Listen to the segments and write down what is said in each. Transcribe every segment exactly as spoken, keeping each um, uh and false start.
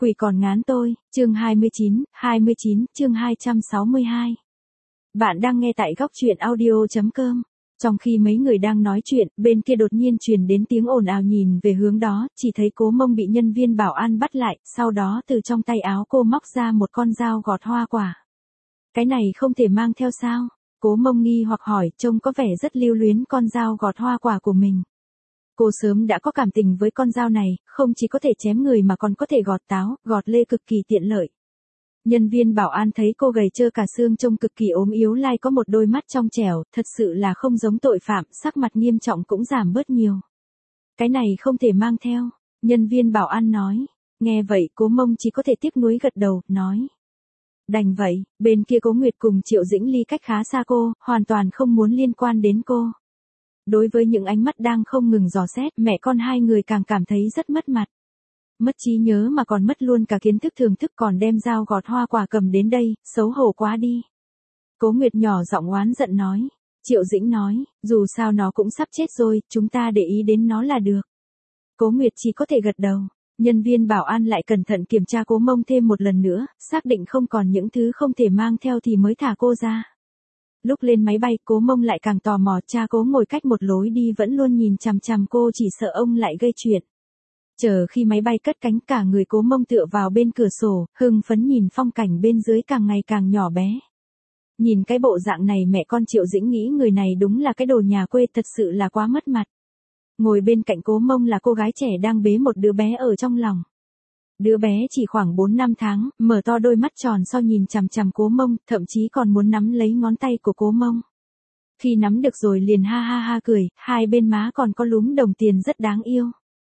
Quỷ còn ngán tôi, chương hai mươi chín, hai mươi chín, chương hai trăm sáu mươi hai. Bạn đang nghe tại góc truyện audio.com. Trong khi mấy người đang nói chuyện, bên kia đột nhiên truyền đến tiếng ồn ào, nhìn về hướng đó, chỉ thấy Cố Mông bị nhân viên bảo an bắt lại, sau đó từ trong tay áo cô móc ra một con dao gọt hoa quả. Cái này không thể mang theo sao? Cố Mông nghi hoặc hỏi, trông có vẻ rất lưu luyến con dao gọt hoa quả của mình. Cô sớm đã có cảm tình với con dao này, không chỉ có thể chém người mà còn có thể gọt táo, gọt lê cực kỳ tiện lợi. Nhân viên bảo an thấy cô gầy trơ cả xương, trông cực kỳ ốm yếu, lai có một đôi mắt trong trẻo, thật sự là không giống tội phạm, sắc mặt nghiêm trọng cũng giảm bớt nhiều. Cái này không thể mang theo, nhân viên bảo an nói. Nghe vậy Cố Mông chỉ có thể tiếc nuối gật đầu, nói. Đành vậy, bên kia Cố Nguyệt cùng Triệu Dĩnh Ly cách khá xa cô, hoàn toàn không muốn liên quan đến cô. Đối với những ánh mắt đang không ngừng dò xét, mẹ con hai người càng cảm thấy rất mất mặt. Mất trí nhớ mà còn mất luôn cả kiến thức thưởng thức, còn đem dao gọt hoa quả cầm đến đây, xấu hổ quá đi. Cố Nguyệt nhỏ giọng oán giận nói. Triệu Dĩnh nói, dù sao nó cũng sắp chết rồi, chúng ta để ý đến nó là được. Cố Nguyệt chỉ có thể gật đầu. Nhân viên bảo an lại cẩn thận kiểm tra Cố Mông thêm một lần nữa, xác định không còn những thứ không thể mang theo thì mới thả cô ra. Lúc lên máy bay, Cố Mông lại càng tò mò, cha Cố ngồi cách một lối đi vẫn luôn nhìn chằm chằm cô, chỉ sợ ông lại gây chuyện. Chờ khi máy bay cất cánh, cả người Cố Mông tựa vào bên cửa sổ, hưng phấn nhìn phong cảnh bên dưới càng ngày càng nhỏ bé. Nhìn cái bộ dạng này, mẹ con Triệu Dĩnh nghĩ người này đúng là cái đồ nhà quê, thật sự là quá mất mặt. Ngồi bên cạnh Cố Mông là cô gái trẻ đang bế một đứa bé ở trong lòng. Đứa bé chỉ khoảng bốn năm tháng, mở to đôi mắt tròn so nhìn chằm chằm Cố Mông, thậm chí còn muốn nắm lấy ngón tay của Cố Mông. Khi nắm được rồi liền ha ha ha cười, hai bên má còn có lúm đồng tiền rất đáng yêu.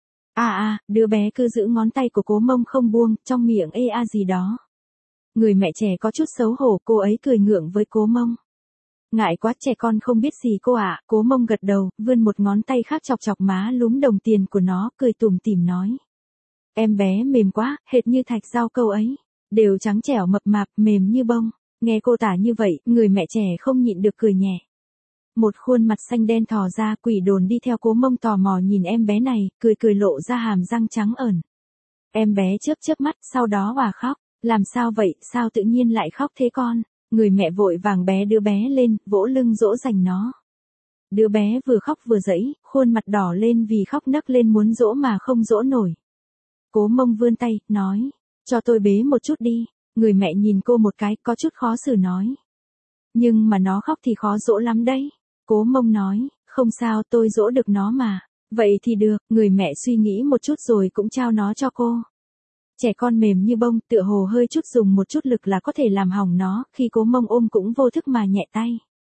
À à, đứa bé cứ giữ ngón tay của Cố Mông không buông, trong miệng ê a gì đó. Người mẹ trẻ có chút xấu hổ, cô ấy cười ngượng với Cố Mông. Ngại quá, trẻ con không biết gì cô ạ. À. Cố Mông gật đầu, vươn một ngón tay khác chọc chọc má lúm đồng tiền của nó, cười tủm tỉm nói. Em bé mềm quá, hệt như thạch rau câu ấy. Đều trắng trẻo mập mạp, mềm như bông. Nghe cô tả như vậy, người mẹ trẻ không nhịn được cười nhẹ. Một khuôn mặt xanh đen thò ra, Quỷ Đồn đi theo Cố Mông tò mò nhìn em bé này, cười cười lộ ra hàm răng trắng ẩn. Em bé chớp chớp mắt, sau đó òa khóc. Làm sao vậy, sao tự nhiên lại khóc thế con? Người mẹ vội vàng bé đứa bé lên, vỗ lưng dỗ dành nó. Đứa bé vừa khóc vừa giãy, khuôn mặt đỏ lên vì khóc, nấc lên muốn dỗ mà không dỗ nổi. Cố Mông vươn tay, nói, cho tôi bế một chút đi. Người mẹ nhìn cô một cái, có chút khó xử nói. Nhưng mà nó khóc thì khó dỗ lắm đấy. Cố Mông nói, không sao, tôi dỗ được nó mà. Vậy thì được, người mẹ suy nghĩ một chút rồi cũng trao nó cho cô. Trẻ con mềm như bông, tựa hồ hơi chút dùng một chút lực là có thể làm hỏng nó, khi Cố Mông ôm cũng vô thức mà nhẹ tay.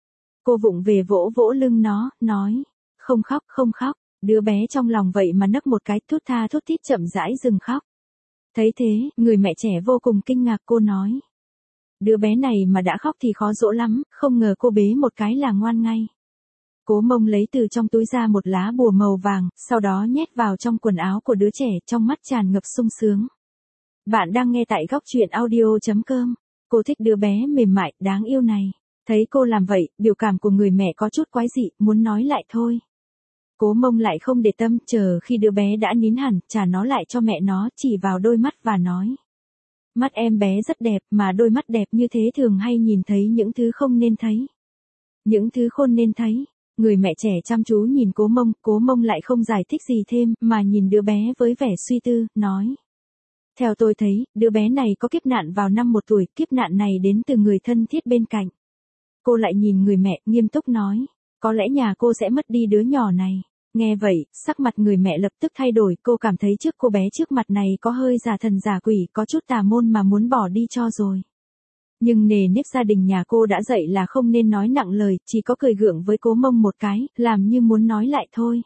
Cô vụng về vỗ vỗ lưng nó, nói, không khóc, không khóc. Đứa bé trong lòng vậy mà nấc một cái, thút tha thút thít chậm rãi dừng khóc. Thấy thế, người mẹ trẻ vô cùng kinh ngạc, cô nói. Đứa bé này mà đã khóc thì khó dỗ lắm, không ngờ cô bế một cái là ngoan ngay. Cố Mông lấy từ trong túi ra một lá bùa màu vàng, sau đó nhét vào trong quần áo của đứa trẻ, trong mắt tràn ngập sung sướng. Bạn đang nghe tại góc truyện audio.com. Cô thích đứa bé mềm mại, đáng yêu này. Thấy cô làm vậy, biểu cảm của người mẹ có chút quái dị, muốn nói lại thôi. Cố Mông lại không để tâm, chờ khi đứa bé đã nín hẳn, trả nó lại cho mẹ nó, chỉ vào đôi mắt và nói. Mắt em bé rất đẹp, mà đôi mắt đẹp như thế thường hay nhìn thấy những thứ không nên thấy. Những thứ khôn nên thấy. Người mẹ trẻ chăm chú nhìn Cố Mông, Cố Mông lại không giải thích gì thêm, mà nhìn đứa bé với vẻ suy tư, nói. Theo tôi thấy, đứa bé này có kiếp nạn vào năm một tuổi, kiếp nạn này đến từ người thân thiết bên cạnh. Cô lại nhìn người mẹ, nghiêm túc nói. Có lẽ nhà cô sẽ mất đi đứa nhỏ này. Nghe vậy, sắc mặt người mẹ lập tức thay đổi, cô cảm thấy trước cô bé trước mặt này có hơi giả thần giả quỷ, có chút tà môn mà muốn bỏ đi cho rồi. Nhưng nề nếp gia đình nhà cô đã dạy là không nên nói nặng lời, chỉ có cười gượng với Cố Mông một cái, làm như muốn nói lại thôi.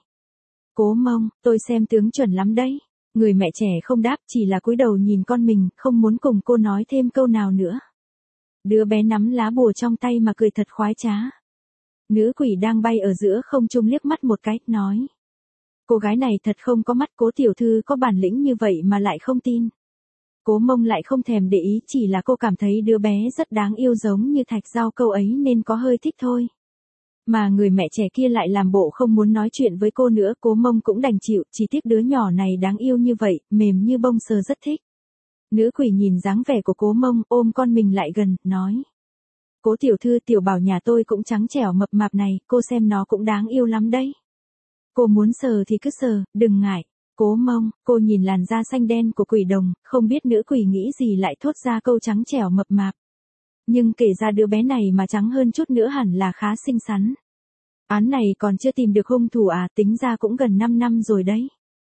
Cố Mông, tôi xem tướng chuẩn lắm đấy. Người mẹ trẻ không đáp, chỉ là cúi đầu nhìn con mình, không muốn cùng cô nói thêm câu nào nữa. Đứa bé nắm lá bùa trong tay mà cười thật khoái trá. Nữ quỷ đang bay ở giữa không trung liếc mắt một cái, nói. Cô gái này thật không có mắt, Cố tiểu thư có bản lĩnh như vậy mà lại không tin. Cố Mông lại không thèm để ý, chỉ là cô cảm thấy đứa bé rất đáng yêu giống như thạch rau câu ấy nên có hơi thích thôi. Mà người mẹ trẻ kia lại làm bộ không muốn nói chuyện với cô nữa, Cố Mông cũng đành chịu, chỉ tiếc đứa nhỏ này đáng yêu như vậy, mềm như bông, sờ rất thích. Nữ quỷ nhìn dáng vẻ của Cố Mông, ôm con mình lại gần, nói. Cố tiểu thư, tiểu bảo nhà tôi cũng trắng trẻo mập mạp này, cô xem nó cũng đáng yêu lắm đấy. Cô muốn sờ thì cứ sờ, đừng ngại. Cố Mông, cô nhìn làn da xanh đen của quỷ đồng, không biết nữ quỷ nghĩ gì lại thốt ra câu trắng trẻo mập mạp. Nhưng kể ra đứa bé này mà trắng hơn chút nữa hẳn là khá xinh xắn. Án này còn chưa tìm được hung thủ à, tính ra cũng gần năm năm rồi đấy.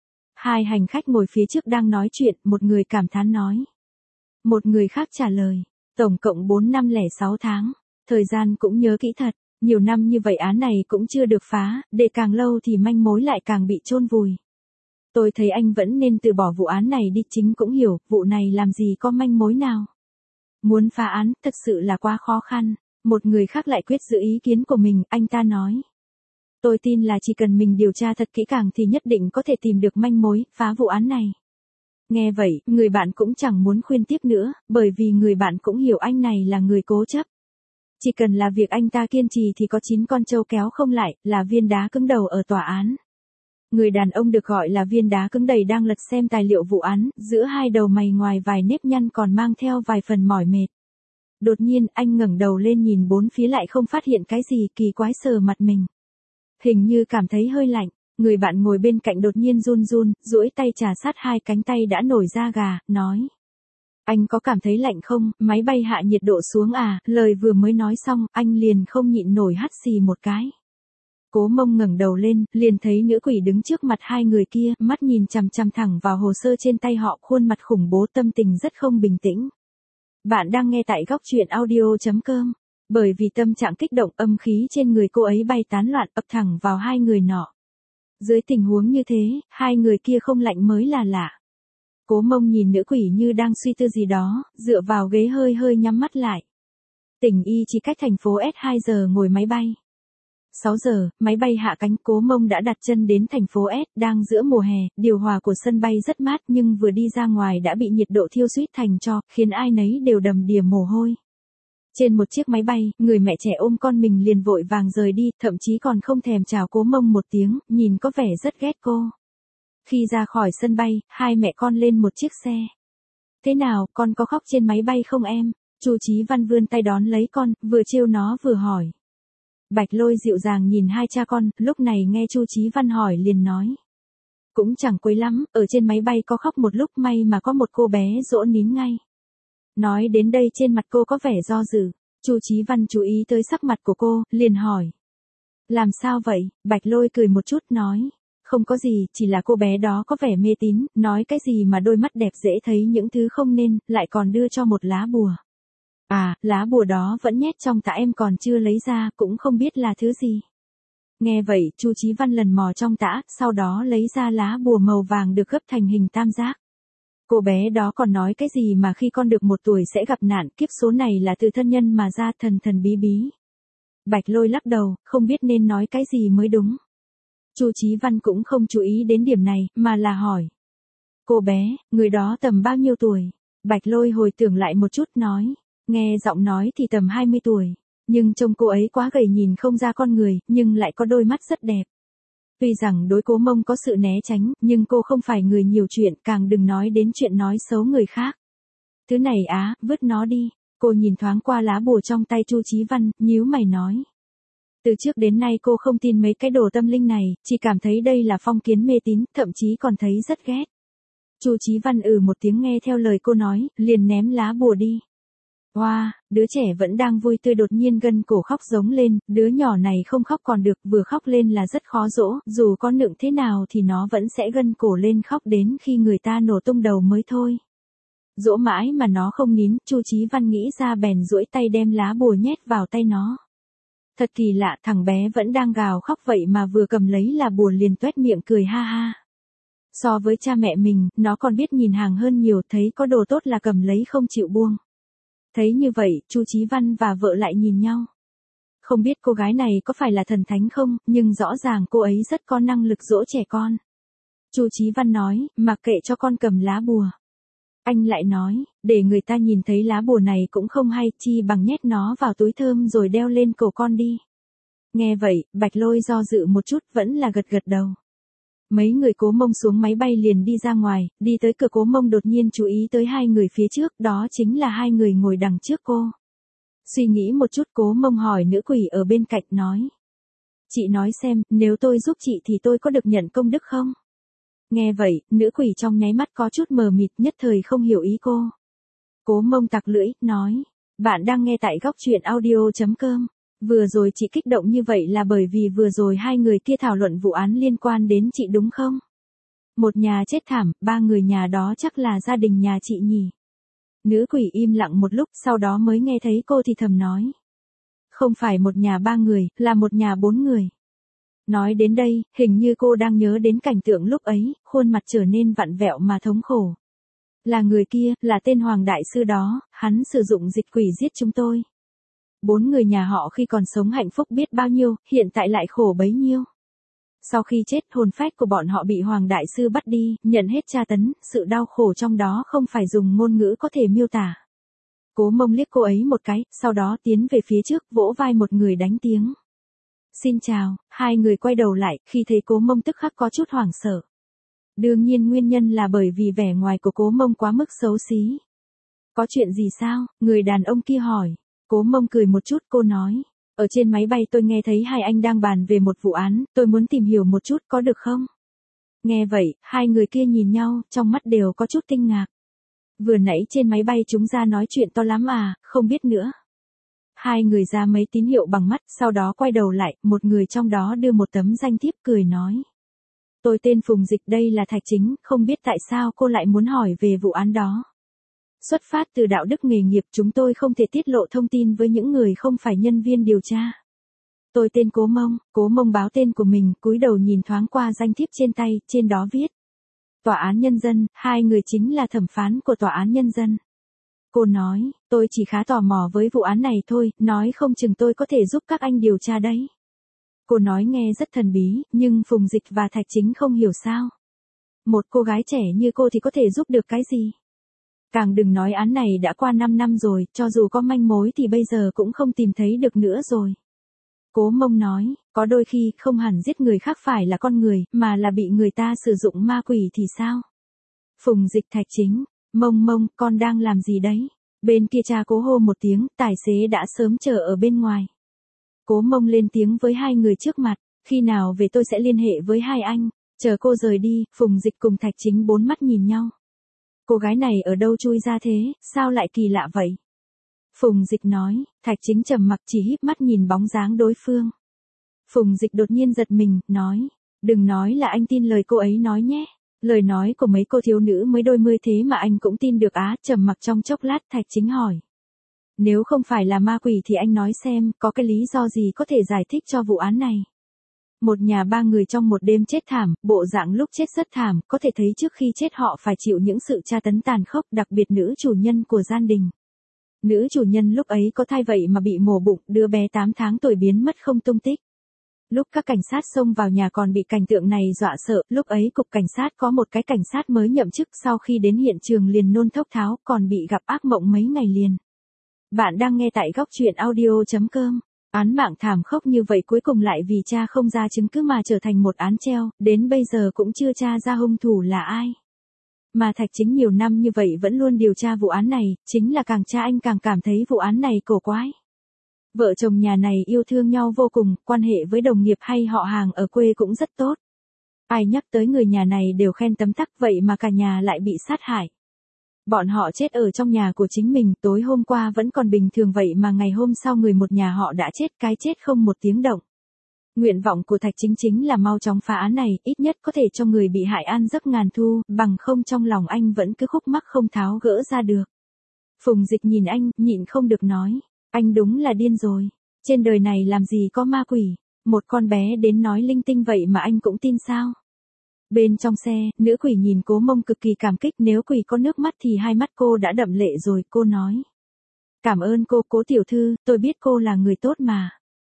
Hai hành khách ngồi phía trước đang nói chuyện, một người cảm thán nói. Một người khác trả lời, tổng cộng bốn năm lẻ sáu tháng, thời gian cũng nhớ kỹ thật, nhiều năm như vậy án này cũng chưa được phá, để càng lâu thì manh mối lại càng bị chôn vùi. Tôi thấy anh vẫn nên từ bỏ vụ án này đi, chính cũng hiểu, vụ này làm gì có manh mối nào. Muốn phá án, thật sự là quá khó khăn. Một người khác lại quyết giữ ý kiến của mình, anh ta nói. Tôi tin là chỉ cần mình điều tra thật kỹ càng thì nhất định có thể tìm được manh mối, phá vụ án này. Nghe vậy, người bạn cũng chẳng muốn khuyên tiếp nữa, bởi vì người bạn cũng hiểu anh này là người cố chấp. Chỉ cần là việc anh ta kiên trì thì có chín con trâu kéo không lại, là viên đá cứng đầu ở tòa án. Người đàn ông được gọi là viên đá cứng đầy đang lật xem tài liệu vụ án, giữa hai đầu mày ngoài vài nếp nhăn còn mang theo vài phần mỏi mệt. Đột nhiên anh ngẩng đầu lên nhìn bốn phía lại không phát hiện cái gì, kỳ quái sờ mặt mình. Hình như cảm thấy hơi lạnh, người bạn ngồi bên cạnh đột nhiên run run, duỗi tay trà sát hai cánh tay đã nổi da gà, nói. Anh có cảm thấy lạnh không, máy bay hạ nhiệt độ xuống à, lời vừa mới nói xong, anh liền không nhịn nổi hắt xì một cái. Cố Mông ngẩng đầu lên, liền thấy nữ quỷ đứng trước mặt hai người kia, mắt nhìn chằm chằm thẳng vào hồ sơ trên tay họ, khuôn mặt khủng bố, tâm tình rất không bình tĩnh. Bạn đang nghe tại góc truyện audio chấm com. Bởi vì tâm trạng kích động, âm khí trên người cô ấy bay tán loạn ập thẳng vào hai người nọ. Dưới tình huống như thế, hai người kia không lạnh mới là lạ. Cố Mông nhìn nữ quỷ như đang suy tư gì đó, dựa vào ghế hơi hơi nhắm mắt lại. Tỉnh y chỉ cách thành phố S hai giờ ngồi máy bay. sáu giờ, máy bay hạ cánh, Cố Mông đã đặt chân đến thành phố S, đang giữa mùa hè, điều hòa của sân bay rất mát nhưng vừa đi ra ngoài đã bị nhiệt độ thiêu suýt thành tro, khiến ai nấy đều đầm đìa mồ hôi. Trên một chiếc máy bay, người mẹ trẻ ôm con mình liền vội vàng rời đi, thậm chí còn không thèm chào Cố Mông một tiếng, nhìn có vẻ rất ghét cô. Khi ra khỏi sân bay, hai mẹ con lên một chiếc xe. Thế nào, con có khóc trên máy bay không em? Chu Chí Văn vươn tay đón lấy con, vừa trêu nó vừa hỏi. Bạch Lôi dịu dàng nhìn hai cha con, lúc này nghe Chu Chí Văn hỏi liền nói. Cũng chẳng quấy lắm, ở trên máy bay có khóc một lúc, may mà có một cô bé dỗ nín ngay. Nói đến đây trên mặt cô có vẻ do dự, Chu Chí Văn chú ý tới sắc mặt của cô, liền hỏi. Làm sao vậy? Bạch Lôi cười một chút nói. Không có gì, chỉ là cô bé đó có vẻ mê tín, nói cái gì mà đôi mắt đẹp dễ thấy những thứ không nên, lại còn đưa cho một lá bùa. À, lá bùa đó vẫn nhét trong tã em còn chưa lấy ra, cũng không biết là thứ gì. Nghe vậy, Chu Chí Văn lần mò trong tã, sau đó lấy ra lá bùa màu vàng được gấp thành hình tam giác. Cô bé đó còn nói cái gì mà khi con được một tuổi sẽ gặp nạn, kiếp số này là từ thân nhân mà ra, thần thần bí bí. Bạch Lôi lắc đầu, không biết nên nói cái gì mới đúng. Chu Chí Văn cũng không chú ý đến điểm này, mà là hỏi. Cô bé, người đó tầm bao nhiêu tuổi? Bạch Lôi hồi tưởng lại một chút nói. Nghe giọng nói thì tầm hai mươi tuổi. Nhưng trông cô ấy quá gầy nhìn không ra con người, nhưng lại có đôi mắt rất đẹp. Tuy rằng đối Cố Mông có sự né tránh, nhưng cô không phải người nhiều chuyện, càng đừng nói đến chuyện nói xấu người khác. Thứ này á, vứt nó đi. Cô nhìn thoáng qua lá bùa trong tay Chu Chí Văn, nhíu mày nói. Từ trước đến nay cô không tin mấy cái đồ tâm linh này, chỉ cảm thấy đây là phong kiến mê tín, thậm chí còn thấy rất ghét. Chu Chí Văn ừ một tiếng nghe theo lời cô nói, liền ném lá bùa đi. Hoa, wow, đứa trẻ vẫn đang vui tươi đột nhiên gân cổ khóc giống lên, đứa nhỏ này không khóc còn được, vừa khóc lên là rất khó dỗ, dù có nựng thế nào thì nó vẫn sẽ gân cổ lên khóc đến khi người ta nổ tung đầu mới thôi. Dỗ mãi mà nó không nín, Chu Chí Văn nghĩ ra bèn duỗi tay đem lá bùa nhét vào tay nó. Thật kỳ lạ, thằng bé vẫn đang gào khóc vậy mà vừa cầm lấy là bùa liền toét miệng cười ha ha. So với cha mẹ mình, nó còn biết nhìn hàng hơn nhiều, thấy có đồ tốt là cầm lấy không chịu buông. Thấy như vậy, Chu Chí Văn và vợ lại nhìn nhau. Không biết cô gái này có phải là thần thánh không, nhưng rõ ràng cô ấy rất có năng lực dỗ trẻ con. Chu Chí Văn nói, mặc kệ cho con cầm lá bùa. Anh lại nói, để người ta nhìn thấy lá bùa này cũng không hay, chi bằng nhét nó vào túi thơm rồi đeo lên cổ con đi. Nghe vậy, Bạch Lôi do dự một chút vẫn là gật gật đầu. Mấy người Cố Mông xuống máy bay liền đi ra ngoài, đi tới cửa Cố Mông đột nhiên chú ý tới hai người phía trước, đó chính là hai người ngồi đằng trước cô. Suy nghĩ một chút Cố Mông hỏi nữ quỷ ở bên cạnh nói. Chị nói xem, nếu tôi giúp chị thì tôi có được nhận công đức không? Nghe vậy, nữ quỷ trong nháy mắt có chút mờ mịt, nhất thời không hiểu ý cô. Cố Mông tặc lưỡi, nói. Bạn đang nghe tại góc truyện audio.com. Vừa rồi chị kích động như vậy là bởi vì vừa rồi hai người kia thảo luận vụ án liên quan đến chị đúng không? Một nhà chết thảm, ba người nhà đó chắc là gia đình nhà chị nhỉ? Nữ quỷ im lặng một lúc sau đó mới nghe thấy cô thì thầm nói. Không phải một nhà ba người, là một nhà bốn người. Nói đến đây, hình như cô đang nhớ đến cảnh tượng lúc ấy, khuôn mặt trở nên vặn vẹo mà thống khổ. Là người kia, là tên Hoàng Đại Sư đó, hắn sử dụng dịch quỷ giết chúng tôi. Bốn người nhà họ khi còn sống hạnh phúc biết bao nhiêu, hiện tại lại khổ bấy nhiêu. Sau khi chết, hồn phách của bọn họ bị Hoàng Đại Sư bắt đi, nhận hết tra tấn, sự đau khổ trong đó không phải dùng ngôn ngữ có thể miêu tả. Cố Mông liếc cô ấy một cái, sau đó tiến về phía trước, vỗ vai một người đánh tiếng. Xin chào, hai người quay đầu lại, khi thấy Cố Mông tức khắc có chút hoảng sợ. Đương nhiên nguyên nhân là bởi vì vẻ ngoài của Cố Mông quá mức xấu xí. Có chuyện gì sao? Người đàn ông kia hỏi. Cố Mông cười một chút, cô nói. Ở trên máy bay tôi nghe thấy hai anh đang bàn về một vụ án, tôi muốn tìm hiểu một chút có được không? Nghe vậy, hai người kia nhìn nhau, trong mắt đều có chút kinh ngạc. Vừa nãy trên máy bay chúng ra nói chuyện to lắm à, không biết nữa. Hai người ra mấy tín hiệu bằng mắt, sau đó quay đầu lại, một người trong đó đưa một tấm danh thiếp cười nói. Tôi tên Phùng Dịch, đây là Thạch Chính, không biết tại sao cô lại muốn hỏi về vụ án đó. Xuất phát từ đạo đức nghề nghiệp chúng tôi không thể tiết lộ thông tin với những người không phải nhân viên điều tra. Tôi tên Cố Mông, Cố Mông báo tên của mình, cúi đầu nhìn thoáng qua danh thiếp trên tay, trên đó viết. Tòa án Nhân dân, hai người chính là thẩm phán của Tòa án Nhân dân. Cô nói, tôi chỉ khá tò mò với vụ án này thôi, nói không chừng tôi có thể giúp các anh điều tra đấy. Cô nói nghe rất thần bí, nhưng Phùng Dịch và Thạch Chính không hiểu sao. Một cô gái trẻ như cô thì có thể giúp được cái gì? Càng đừng nói án này đã qua năm năm rồi, cho dù có manh mối thì bây giờ cũng không tìm thấy được nữa rồi. Cố Mông nói, có đôi khi không hẳn giết người khác phải là con người, mà là bị người ta sử dụng ma quỷ thì sao? Phùng Dịch Thạch Chính, Mông Mông, con đang làm gì đấy? Bên kia cha Cố hô một tiếng, tài xế đã sớm chờ ở bên ngoài. Cố Mông lên tiếng với hai người trước mặt, khi nào về tôi sẽ liên hệ với hai anh, chờ cô rời đi, Phùng Dịch cùng Thạch Chính bốn mắt nhìn nhau. Cô gái này ở đâu chui ra thế, sao lại kỳ lạ vậy? Phùng Dịch nói, Thạch Chính trầm mặc chỉ híp mắt nhìn bóng dáng đối phương. Phùng Dịch đột nhiên giật mình, nói, đừng nói là anh tin lời cô ấy nói nhé. Lời nói của mấy cô thiếu nữ mới đôi mươi thế mà anh cũng tin được á, trầm mặc trong chốc lát Thạch Chính hỏi. Nếu không phải là ma quỷ thì anh nói xem, có cái lý do gì có thể giải thích cho vụ án này? Một nhà ba người trong một đêm chết thảm, bộ dạng lúc chết rất thảm, có thể thấy trước khi chết họ phải chịu những sự tra tấn tàn khốc, đặc biệt nữ chủ nhân của gia đình. Nữ chủ nhân lúc ấy có thai vậy mà bị mổ bụng, đứa bé tám tháng tuổi biến mất không tung tích. Lúc các cảnh sát xông vào nhà còn bị cảnh tượng này dọa sợ, lúc ấy cục cảnh sát có một cái cảnh sát mới nhậm chức sau khi đến hiện trường liền nôn thốc tháo, còn bị gặp ác mộng mấy ngày liền. Bạn đang nghe tại góc truyện audio.com. Án mạng thảm khốc như vậy cuối cùng lại vì cha không ra chứng cứ mà trở thành một án treo, đến bây giờ cũng chưa tra ra hung thủ là ai. Mà Thạch Chính nhiều năm như vậy vẫn luôn điều tra vụ án này, chính là càng tra anh càng cảm thấy vụ án này cổ quái. Vợ chồng nhà này yêu thương nhau vô cùng, quan hệ với đồng nghiệp hay họ hàng ở quê cũng rất tốt. Ai nhắc tới người nhà này đều khen tấm tắc, vậy mà cả nhà lại bị sát hại. Bọn họ chết ở trong nhà của chính mình, tối hôm qua vẫn còn bình thường vậy mà ngày hôm sau người một nhà họ đã chết, cái chết không một tiếng động. Nguyện vọng của Thạch Chính chính là mau chóng phá án này, ít nhất có thể cho người bị hại an giấc ngàn thu, bằng không trong lòng anh vẫn cứ khúc mắc không tháo gỡ ra được. Phùng Dịch nhìn anh, nhịn không được nói, anh đúng là điên rồi, trên đời này làm gì có ma quỷ, một con bé đến nói linh tinh vậy mà anh cũng tin sao? Bên trong xe, nữ quỷ nhìn Cố Mông cực kỳ cảm kích, nếu quỷ có nước mắt thì hai mắt cô đã đẫm lệ rồi, cô nói. Cảm ơn cô, Cố tiểu thư, tôi biết cô là người tốt mà.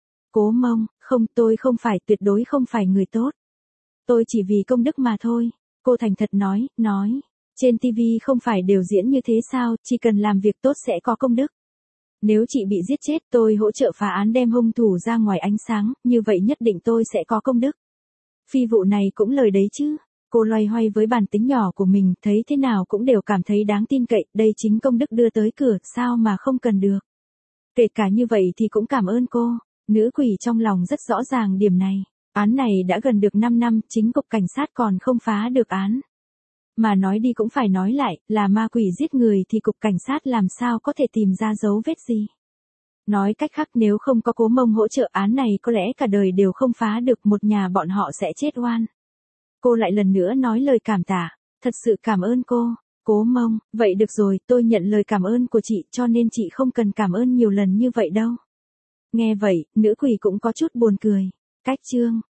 Cố Mông, không, tôi không phải, tuyệt đối không phải người tốt. Tôi chỉ vì công đức mà thôi. Cô thành thật nói, nói. Trên ti vi không phải đều diễn như thế sao, chỉ cần làm việc tốt sẽ có công đức. Nếu chị bị giết chết tôi hỗ trợ phá án đem hung thủ ra ngoài ánh sáng, như vậy nhất định tôi sẽ có công đức. Phi vụ này cũng lời đấy chứ. Cô loay hoay với bản tính nhỏ của mình, thấy thế nào cũng đều cảm thấy đáng tin cậy, đây chính công đức đưa tới cửa, sao mà không cần được. Kể cả như vậy thì cũng cảm ơn cô. Nữ quỷ trong lòng rất rõ ràng điểm này. Án này đã gần được năm năm, chính cục cảnh sát còn không phá được án. Mà nói đi cũng phải nói lại, là ma quỷ giết người thì cục cảnh sát làm sao có thể tìm ra dấu vết gì. Nói cách khác, nếu không có Cố Mông hỗ trợ, án này có lẽ cả đời đều không phá được, một nhà bọn họ sẽ chết oan. Cô lại lần nữa nói lời cảm tạ. Thật sự cảm ơn cô, Cố Mông. Vậy được rồi, tôi nhận lời cảm ơn của chị, cho nên chị không cần cảm ơn nhiều lần như vậy đâu. Nghe vậy, nữ quỷ cũng có chút buồn cười. Cách chương